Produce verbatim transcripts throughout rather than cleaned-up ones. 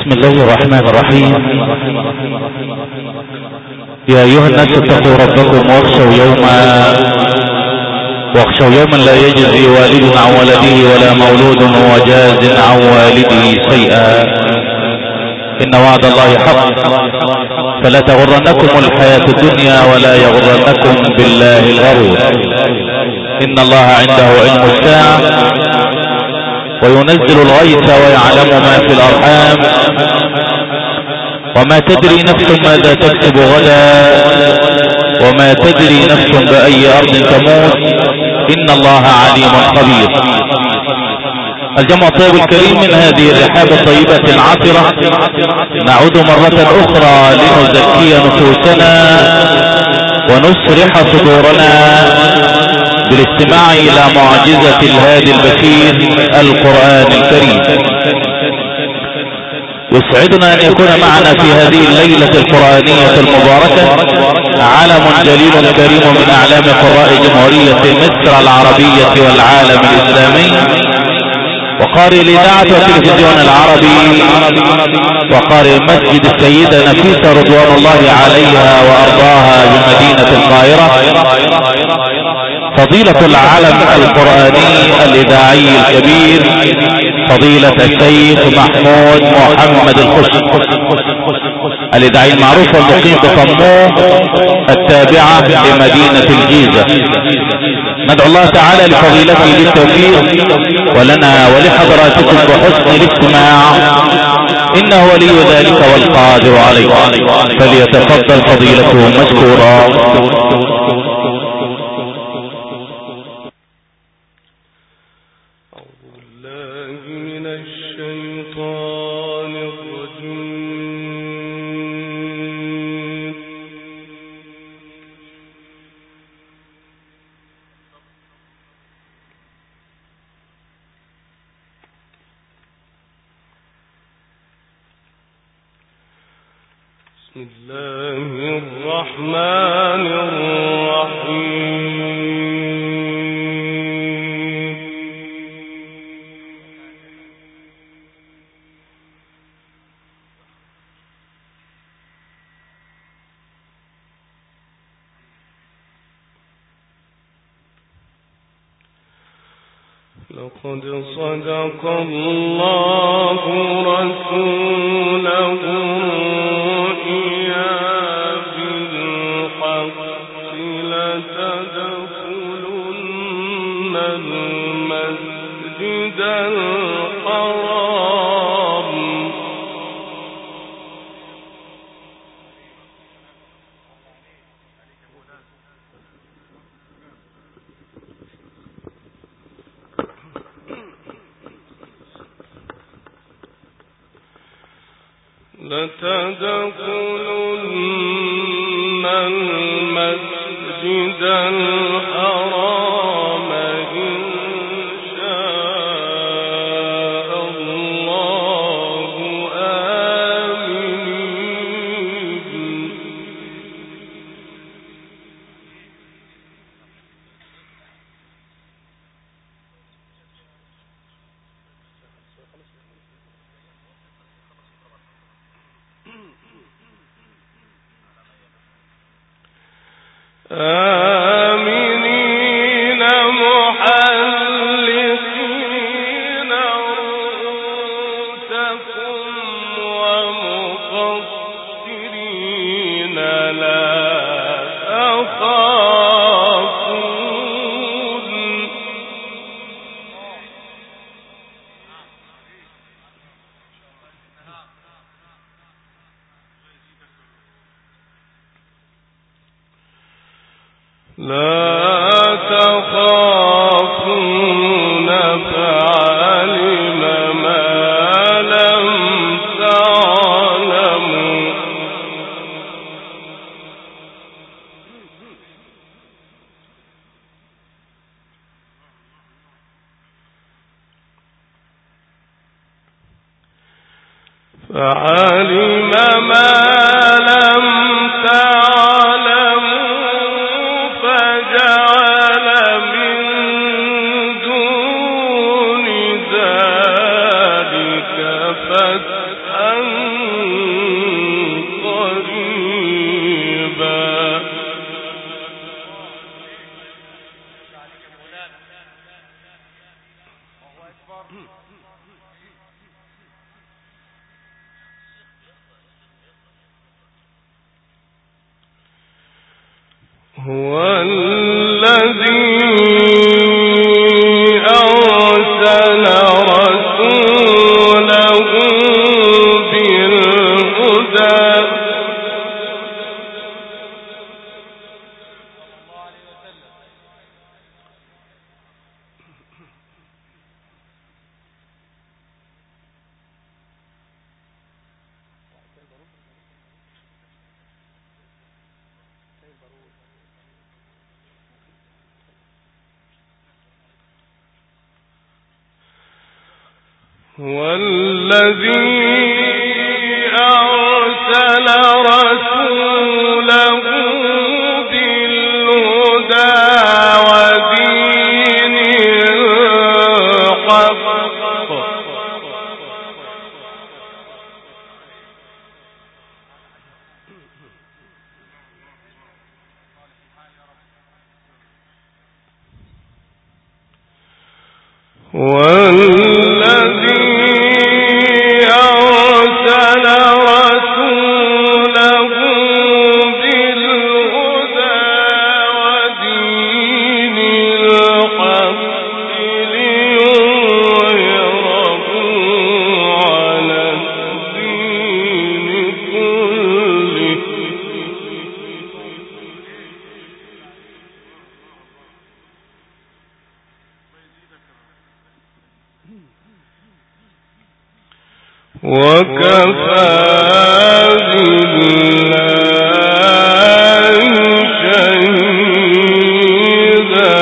بسم الله الرحمن الرحيم. يا أيها الناس اتقوا ربكم واخشوا يوما واخشوا يوما لا يجزي والد عن ولده ولا مولود هو جاز عن والده شيئا، إن وعد الله حق، فلا تغرنكم الحياة الدنيا ولا يغرنكم بالله الغرور. إن الله عنده علم الساعة وينزل الغيث ويعلم ما في الأرحام وما تدري نفس ماذا تكسب غدا وما تدري نفس بأي أرض تموت، إن الله عليم خبير. الجمع الطيب الكريم من هذه الرحاب الطيبة العطرة نعود مرة أخرى لنزكي نفوسنا ونسرح صدورنا بالاستماع إلى معجزة الهادي البشير القرآن الكريم. يسعدنا أن يكون معنا في هذه الليلة القرآنية المباركة علم جليل كريم من أعلام قراء جمهورية مصر العربية والعالم الإسلامي، وقارئ الإذاعة والتلفزيون العربي، وقارئ مسجد السيدة نفيسة رضوان الله عليها وأرضاها بمدينة القاهرة، فضيلة العلم القرآني الإذاعي الكبير فضيلة الشيخ محمود محمد الخشب، الإذاعي المعروف والمقيم بطموح التابعة لمدينة الجيزة. ندعو الله تعالى لفضيلته بالتوفيق ولنا ولحضراتكم بحسن الاستماع، إنه ولي ذلك والقادر عليه، فليتفضل فضيلته مشكورا. بسم الله الرحمن الرحيم. لقد صدق الله رسوله لتدخلن المسجد الحرام إن شاء الله آمنين. آمنين محلقين رؤوسكم ومقصرين لا تخافون. لا تخافون فعلم ما لم تعلموا. فعلم ما لم تعلموا فجعل من دون ذلك فتحا هو الذي أرسل رسوله بالهدى والذي أرسل رسوله بالهدى ودين الحق والذي أرسل رسوله بالهدى ودين الحق ليظهره على الدين كله وكفى بالله شهيدا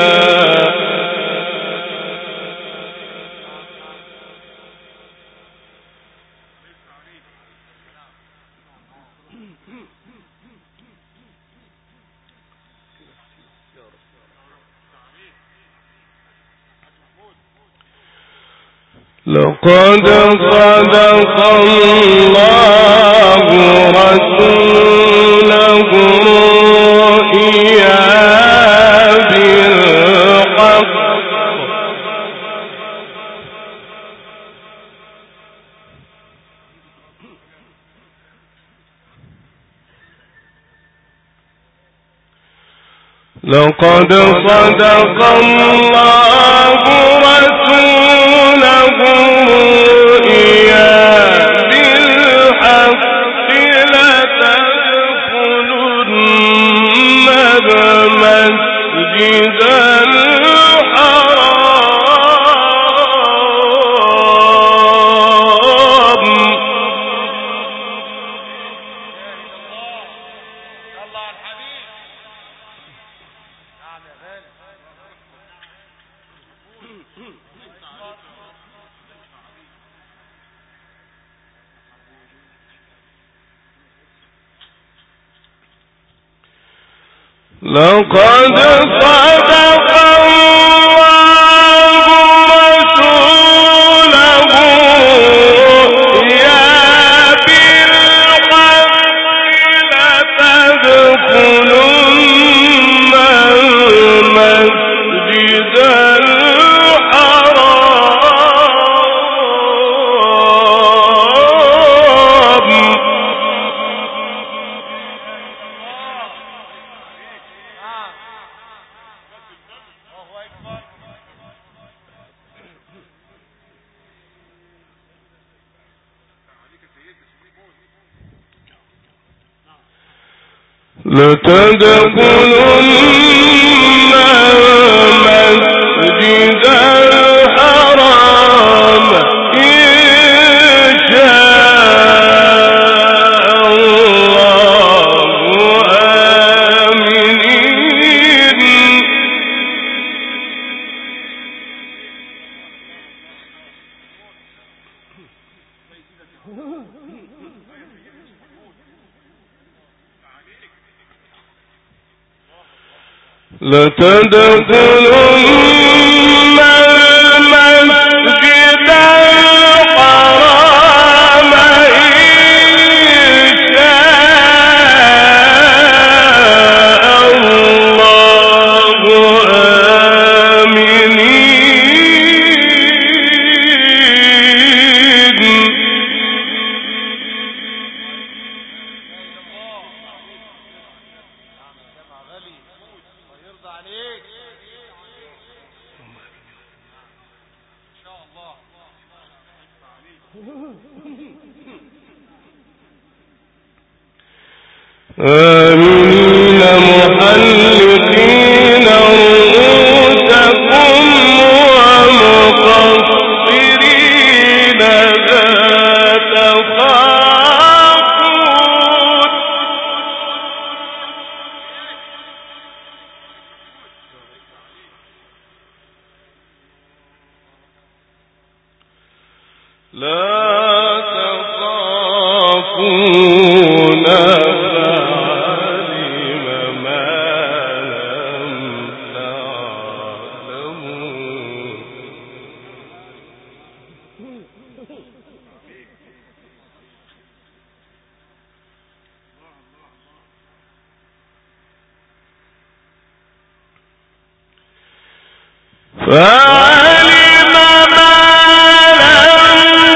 لقد صدق الله رسوله الرؤيا بالحق لقد صدق الله رسوله الرؤيا بالحق لتدخلن المسجد الحرام لقد صدق الله رسوله الرؤيا بالحق لتدخلن المسجد الحرام لتدخلن المسجد الحرام إن شاء الله آمنين لتدخلن المسجد الحرام إن شاء الله آمنين آمنين محلقين رؤوسكم ومقصرين لا تخافون لا تخافون فعلم ما لم تعلموا فعلم ما لم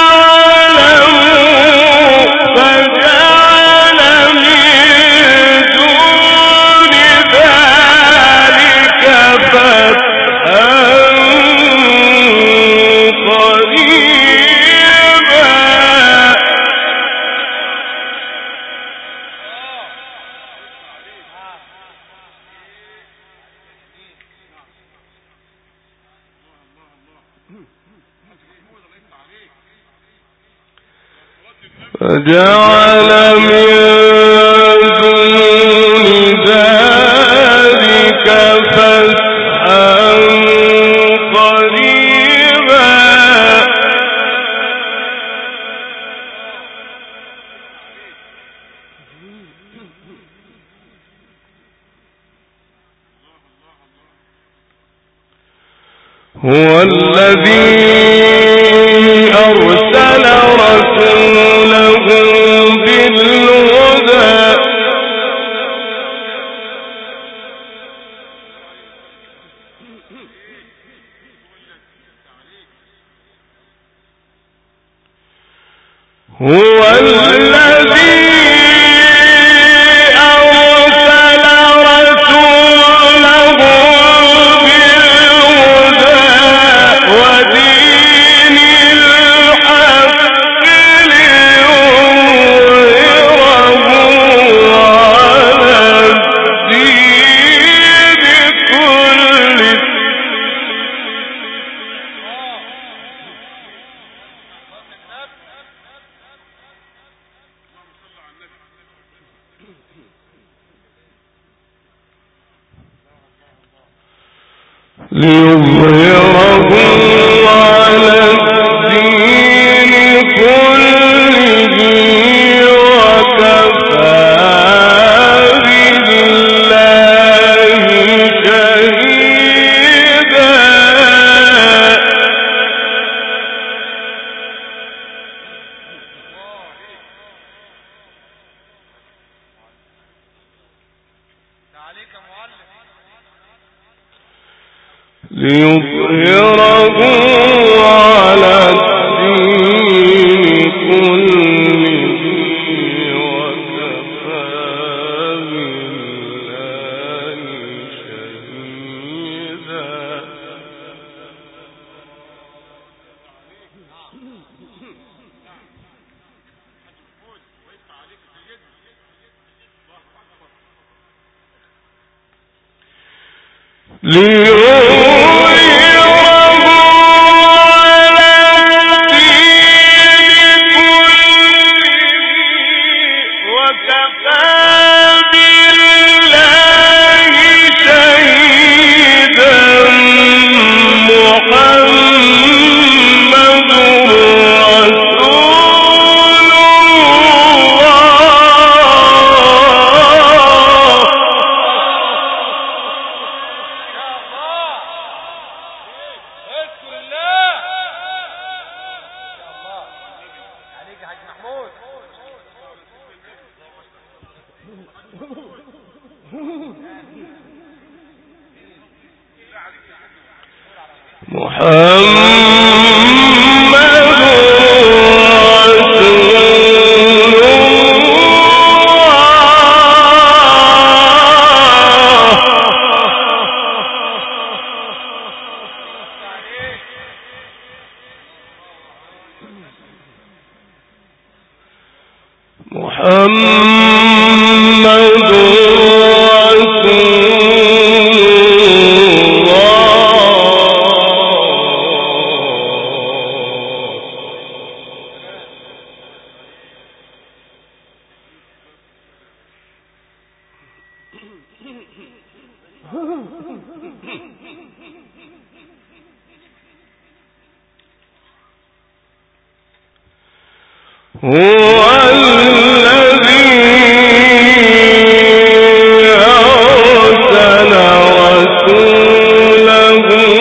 تعلموا فجعل من دون ذلك فتحا قريبا فجعل من دون ذلك فتحا قريبا هو الذي أرسل رسوله بالهدى هو الذي أرسل رسوله بالهدى ودين الحق ليظهره على الدين كله ليظهره على الدين كله وكفى بالله شهيدا ليظهره على الدين كله وكفى بالله شهيدا محمد هو الذي أرسل رسوله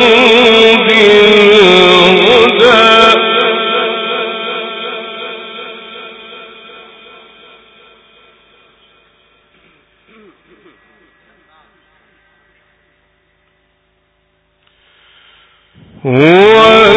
بالهدى هو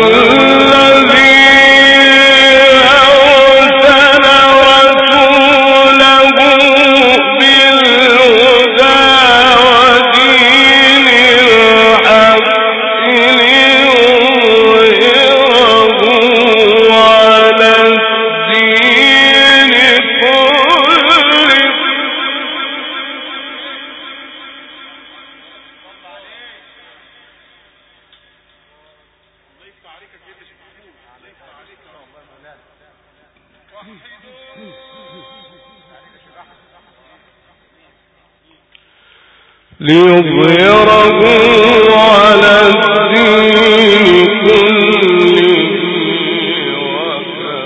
ليظهره على الدين كله وكفى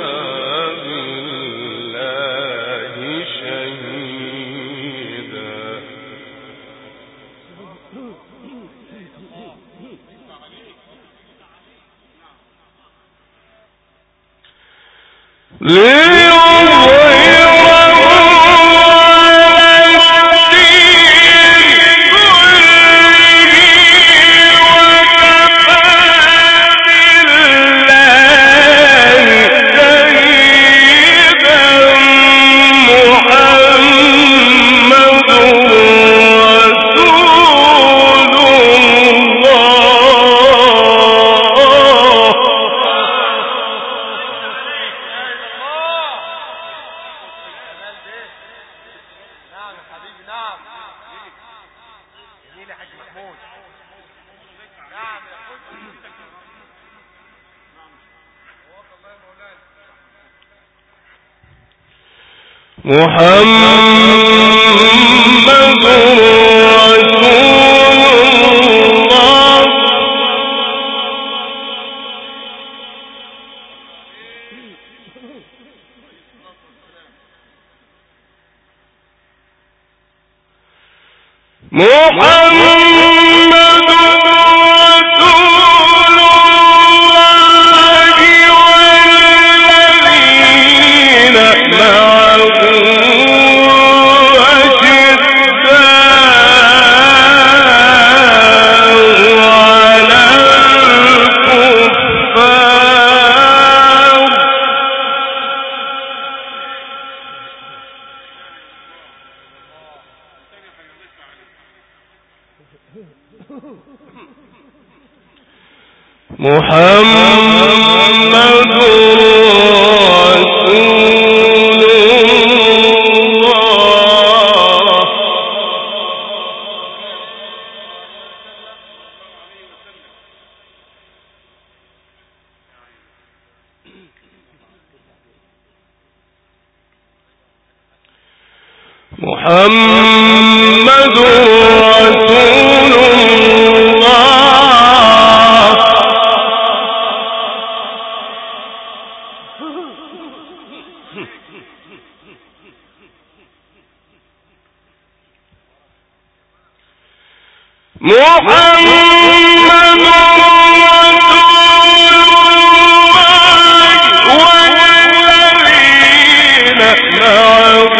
بالله شهيدا. محمد محمد رسول الله. محمد رسول الله. محمد والذين معه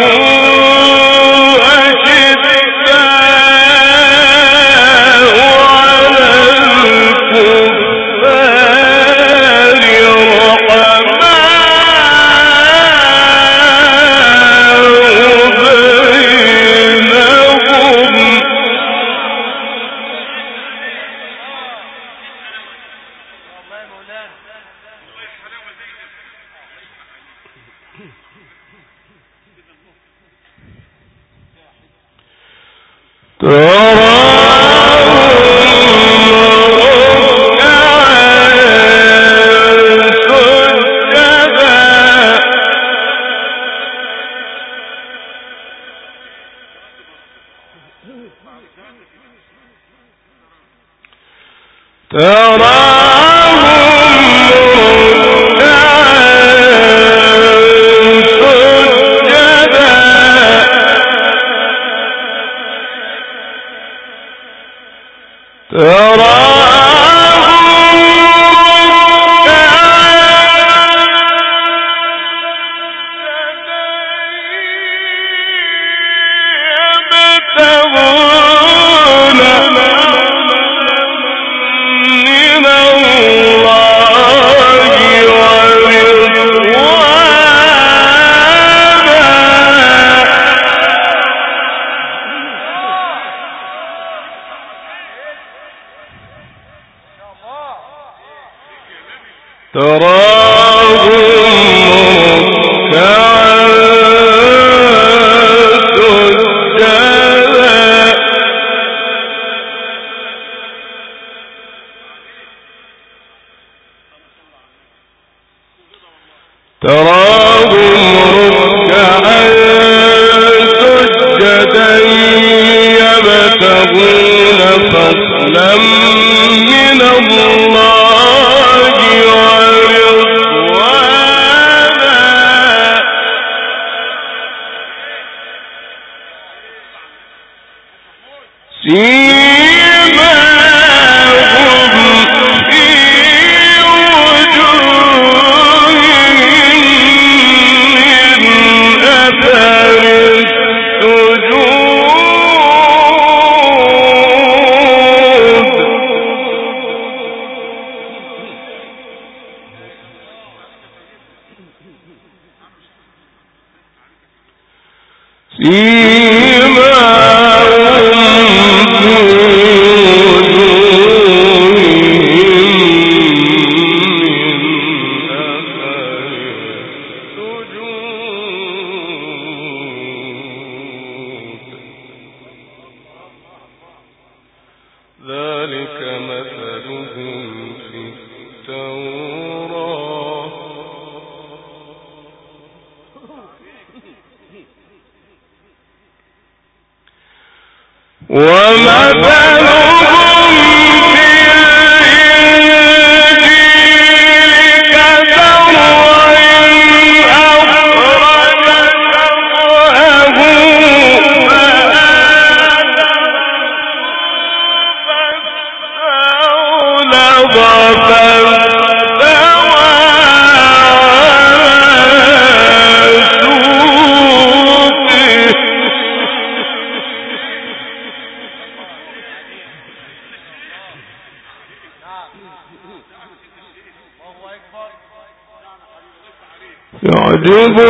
يعجب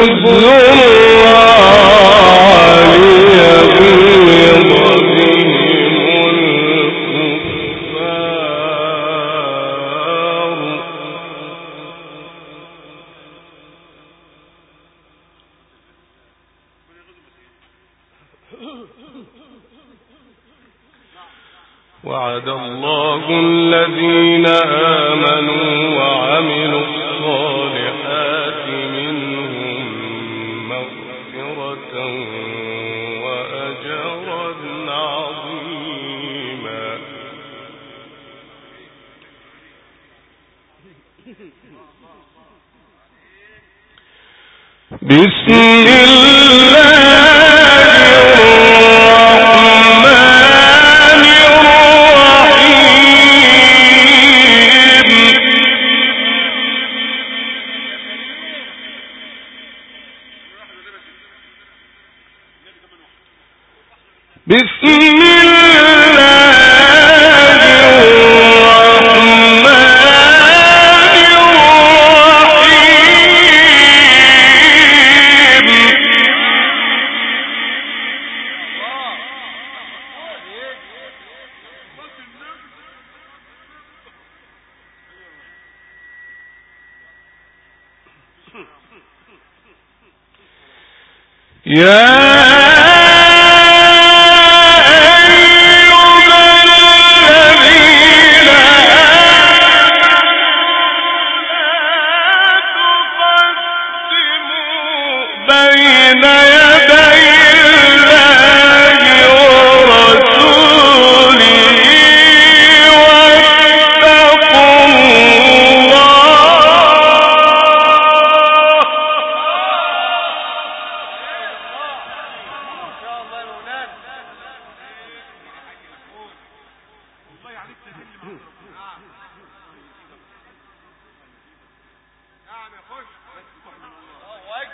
الزراع ليغيظ بهم الكفار وعد الله الذين آمنوا وعملوا الصالحات منهم مغفرة وأجرا عظيما. بسم الله بسم الله الرحمن الرحيم. يا بين يدي الله ورسوله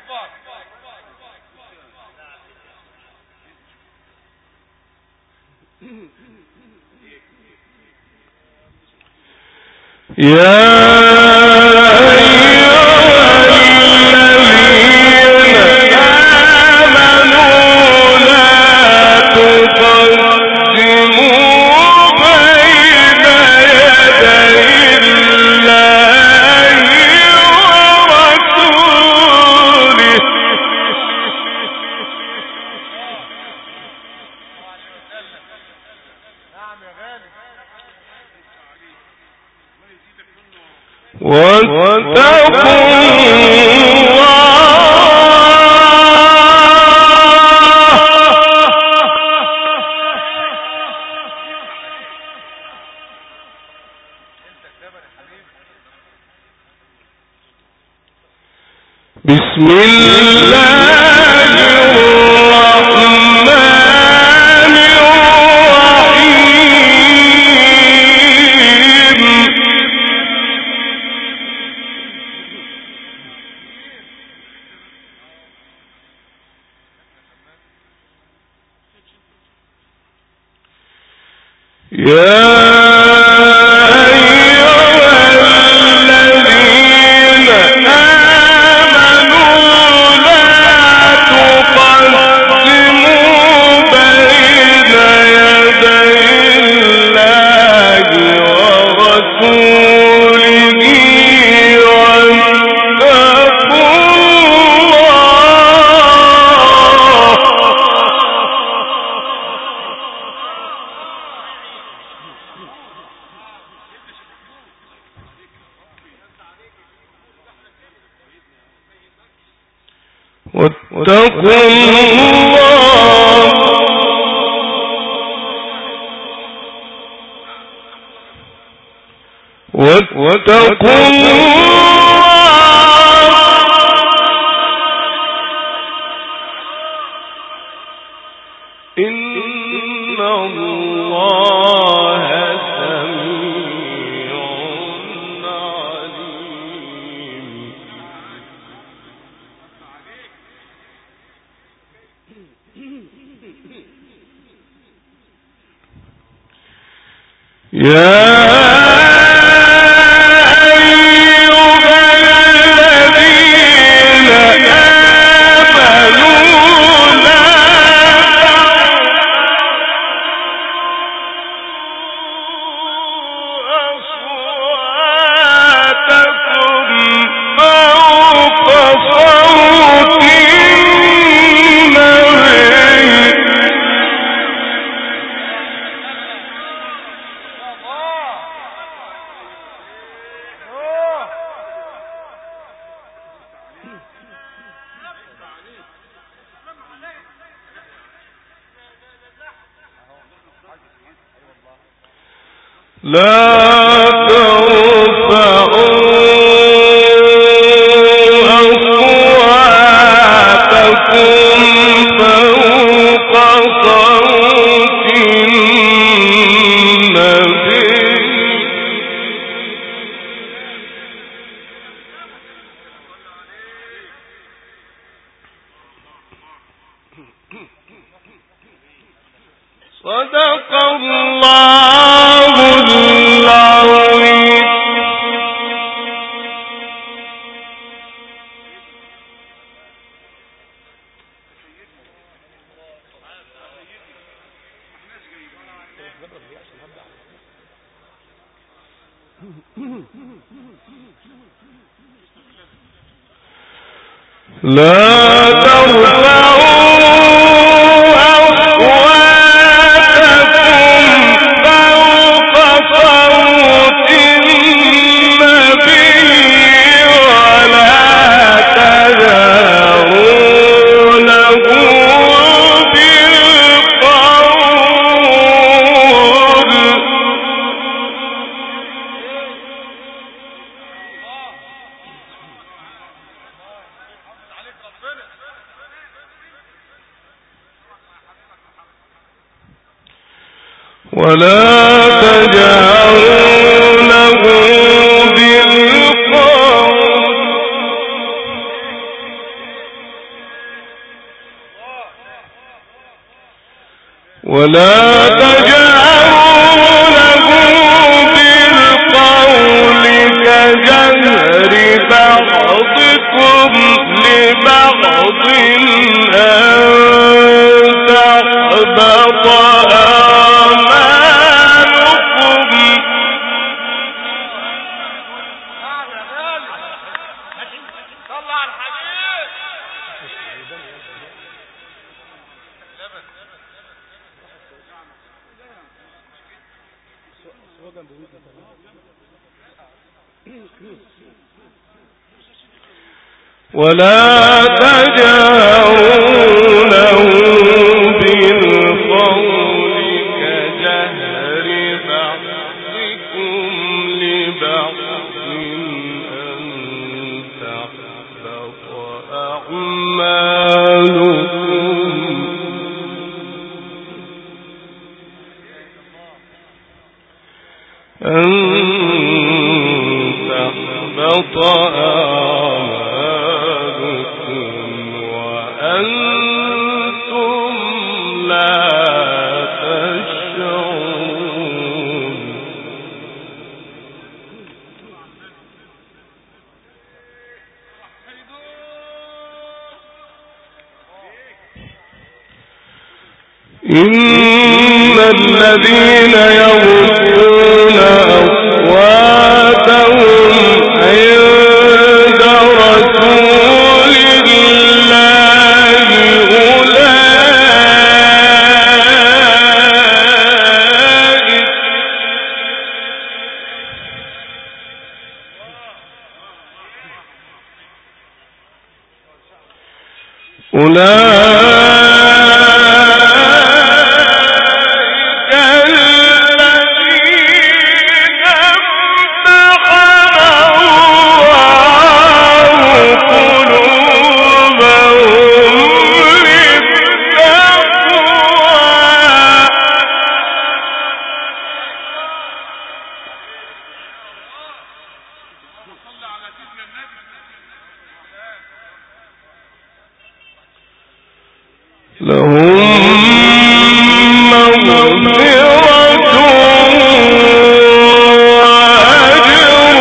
بسم الله الرحمن الرحيم يا واتقوا الله واتقوا الله إن الله سميع عليم يا لا ترفعوا أصواتكم فوق صوت النبي صدق الله العظيم. لا ترفعوا ولا تجهروا له بالقول ولا تجهروا له بالقول كجهر بعضكم لبعض أن تحبط أعمالكم ولا تجهروا له بالقول كجهر بعضكم لبعض أن تحبط أعمالكم أن تحبط أعمالكم وأنتم لا تشعرون. إن الذين يغضون أصواتهم عند رسول الله أولئك أولئك الذين امتحن الله قلوبهم لهم مغفرة وأجر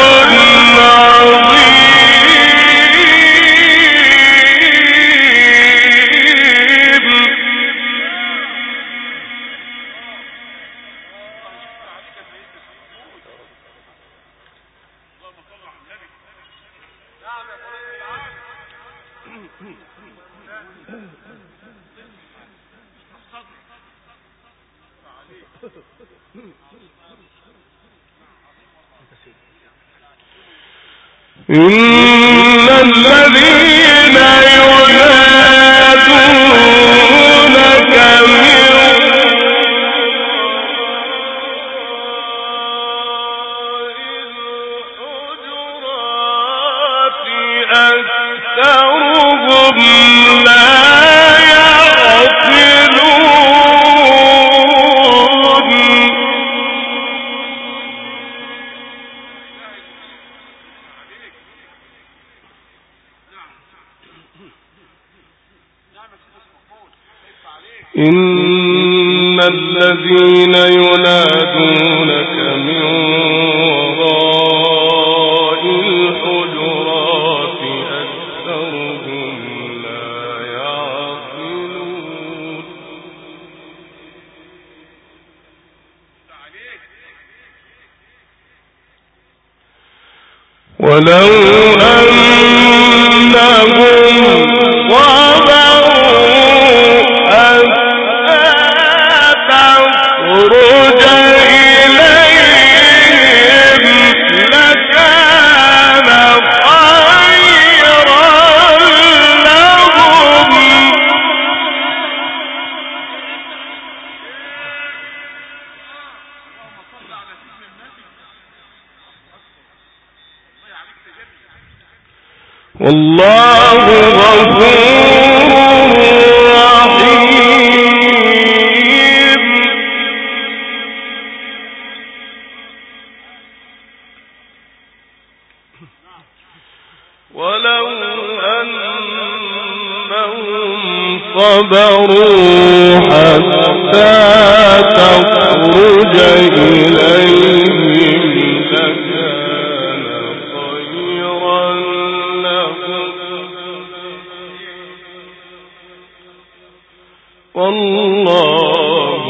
إن الذين ينادونك من الحجرات أكثرهم لا يعقلون. إن الذين ينادونك من وراء الحجرات أكثرهم لا يعقلون. ولو أنهم خرج إليهم لكان خيرا لهم. والله غفور رحيم. ولو أنهم صبروا حتى تخرج إليهم لكان خيرا لهم والله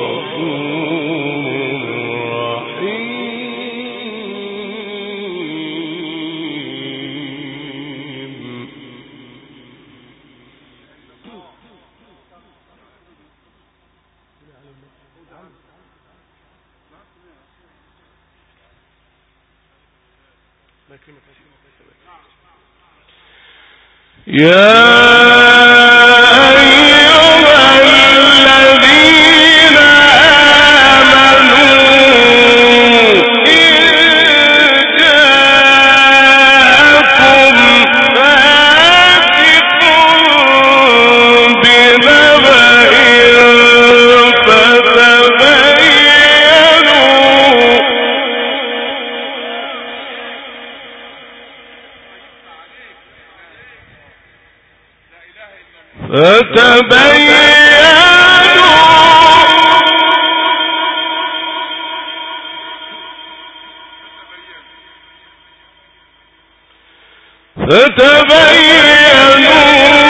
يا أيها الذين آمنوا إن جاءكم فاسق بنبأ فتبينوا فتبينوا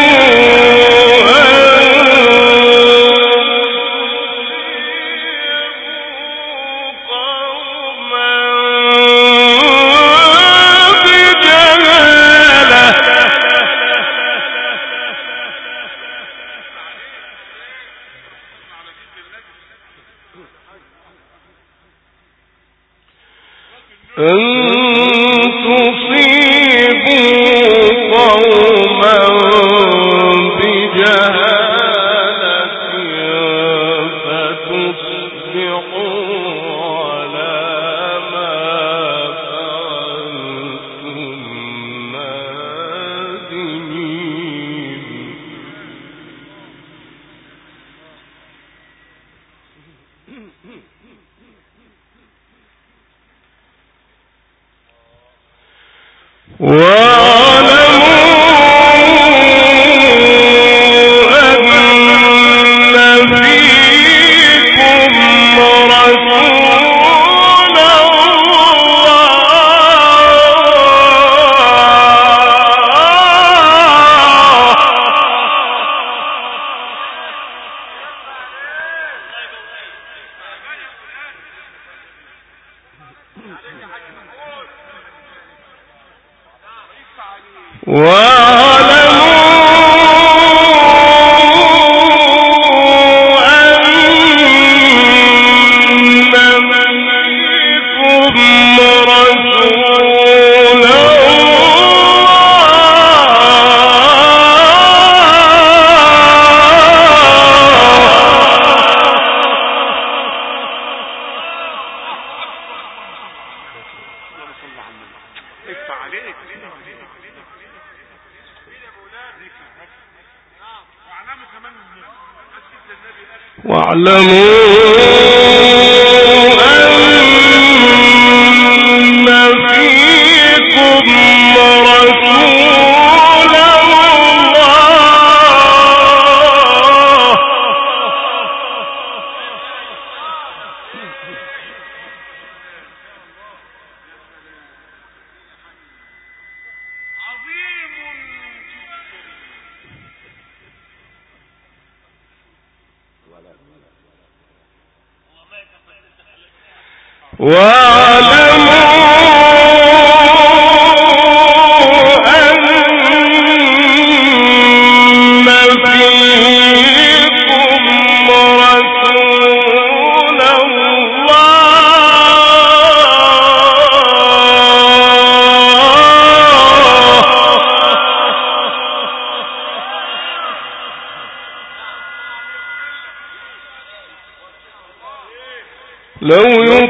لو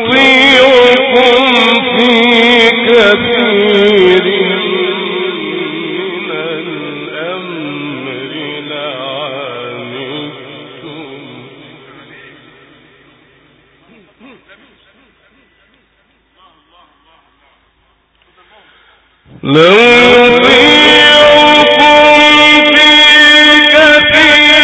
يطيعكم في كثير من الأمر لعنتم لو يطيعكم في كثير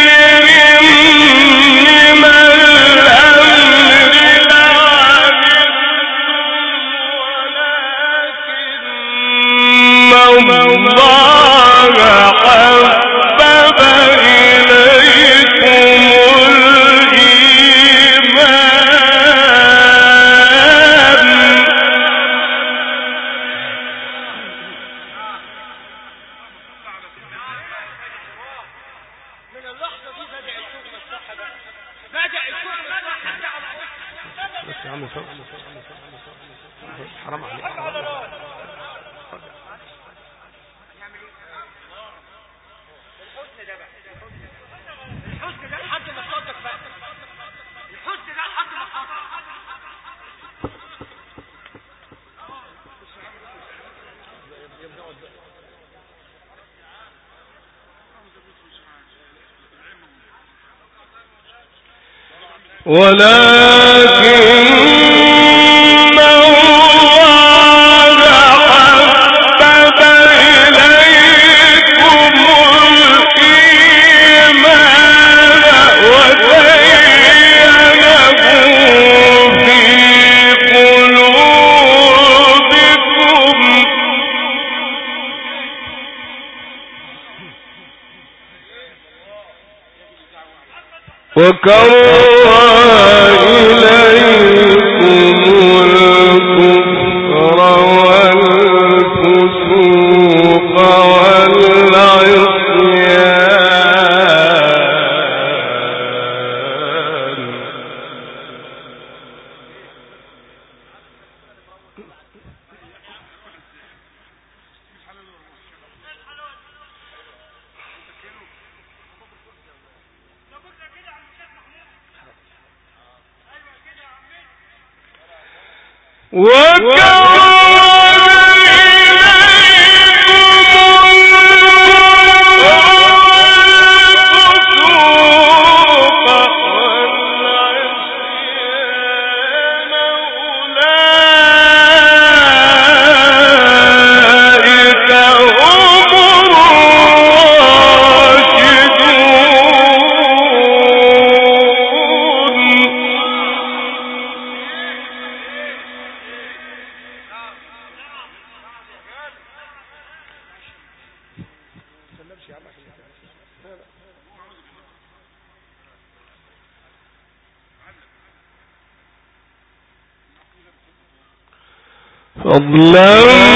بس يا عم حرام عليك. الحسن ده لحد ما تصدق بقى، الحسن ده لحد ما تصدق. ولكن وكره إليكم الكفر والفسوق والعصيان. فضلا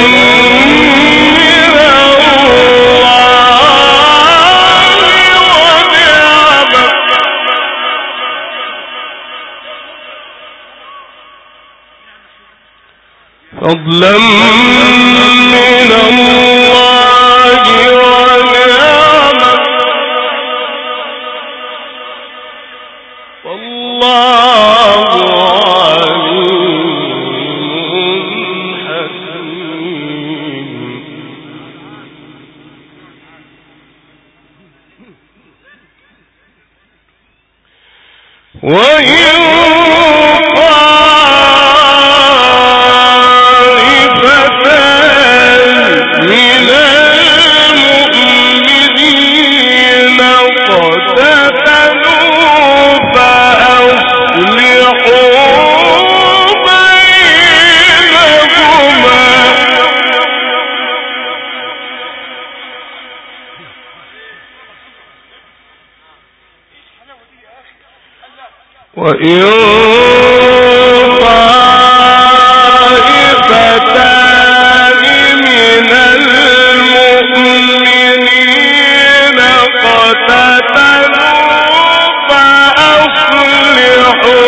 فضلا من الله ونعمة والله عليم حكيم. وإن وإن طائفتان من المؤمنين اقتتلوا فأصلحوا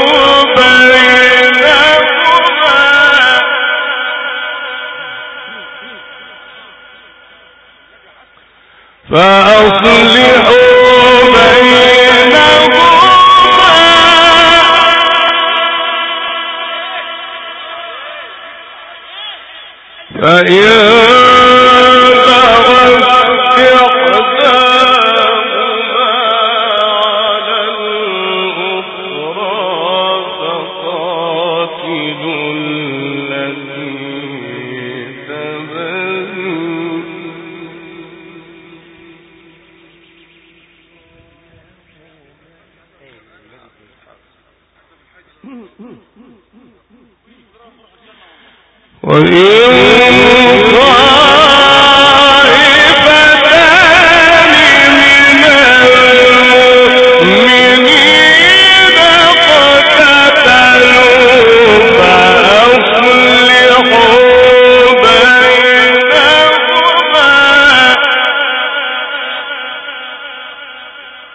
بينهما فأصلحوا بينهما فإن بغت إحداهما على الأخرى فقاتلوا التي تبغي وإن طائفتان من المؤمنين اقتتلوا فأصلحوا بينهما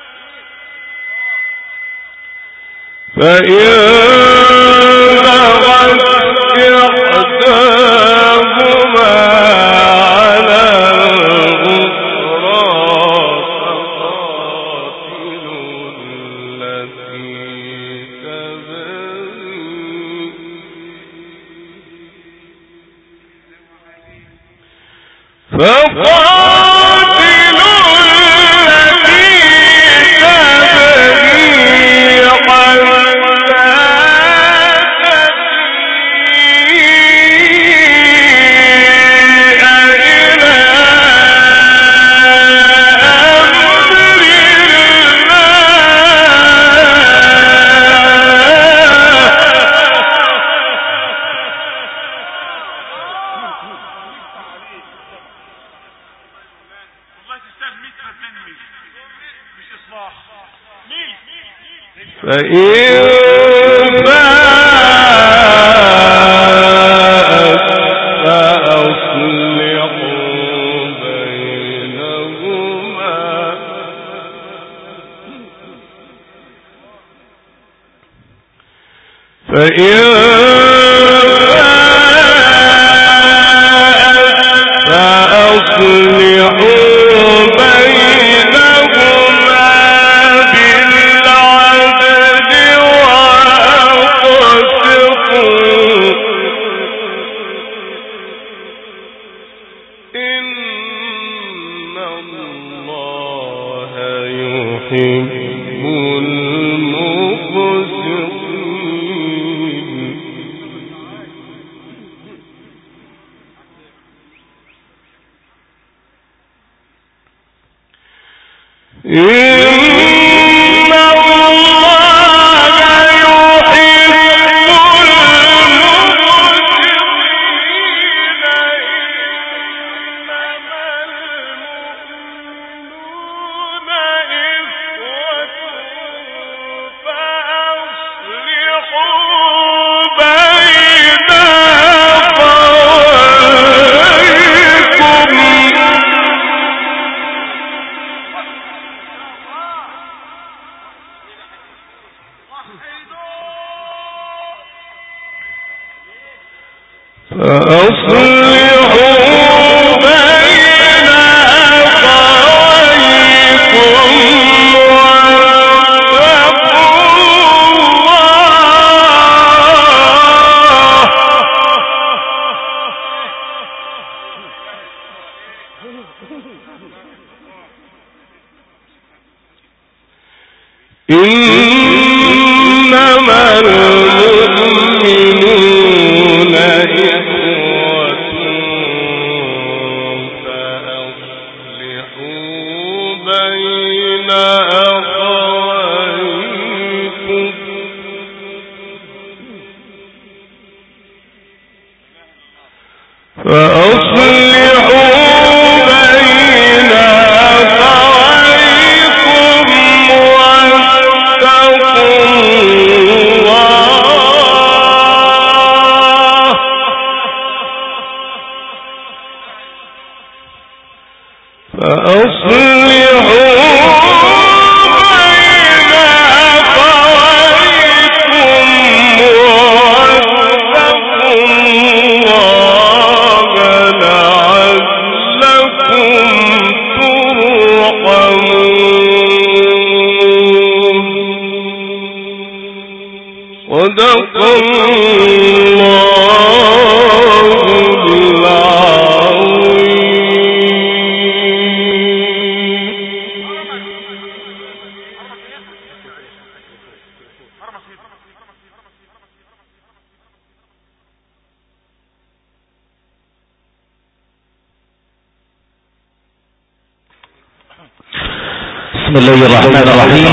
بسم الله الرحمن الرحيم.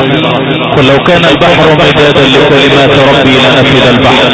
قل لو كان البحر مدادا لكلمات ربي لنفد البحر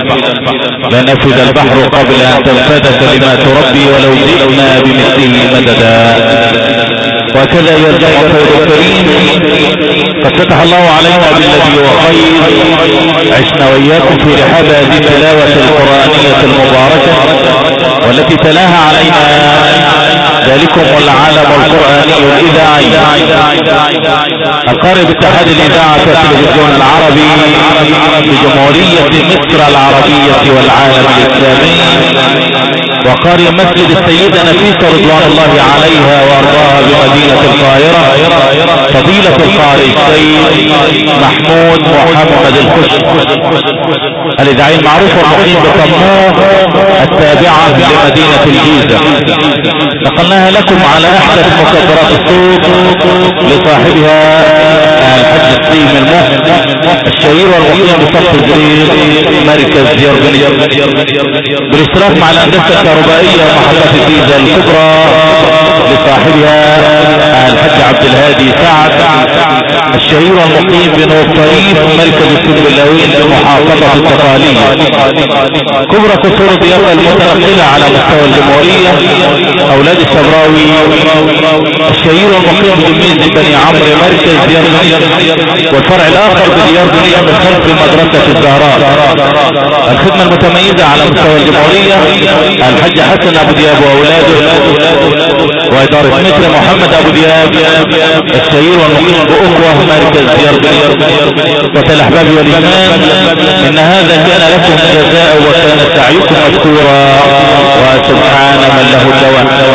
لنفد البحر قبل ان تنفد كلمات ربي ولو جئنا بمثله مددا. وكذا يرجع قول الكريم قد فتح الله علينا بالذي هو خير. عشنا وإياكم في رحاب هذه التلاوة القرآنية المباركة والتي تلاها علينا ذلكم العالم القرآني الإذاعي القارئ باتحاد الإذاعة والتلفزيون العربي بجمهورية مصر العربية والعالم الإسلامي، وقارئ مسجد السيدة نفيسة رضوان الله عليها وارضاها بمدينة القاهرة فضيلة القارئ السيد محمود محمد الخشب الإذاعي المعروف والمقيم بطموح التابعة لمدينة الجيزة. نقلناها لكم على احدث مكبرات الصوت لصاحبها الحج السيم المهم الشهير والمقيم بصف الزريق مركز يربني بالاشتراك مع الهندسة الكهربائية ومحطات الجيزة الكبرى لصاحبها الحج عبد الهادي سعد الشهير والمقيم بنور طريف مركز السنبلاوين بمحافظة التقالية. كبرى قصور الضيافة المتنقلة على مستوى الجمهورية اولاد الشبراوي الشهير والمقيم بجميز بني عمرو مركز ديار والفرع الاخر بديار بنية من خلف مدرسة الزهراء. الخدمة المتميزة على مستوى الجمهورية الحج حسن ابو دياب واولاده وادارة متر محمد ابو دياب الشهير والمقيم باخوة مركز ديار بنية. وتالاحباب والايمان ان هذا كان لكم جزاء وكان سعيكم مشكورا وسبحان من له الدواء.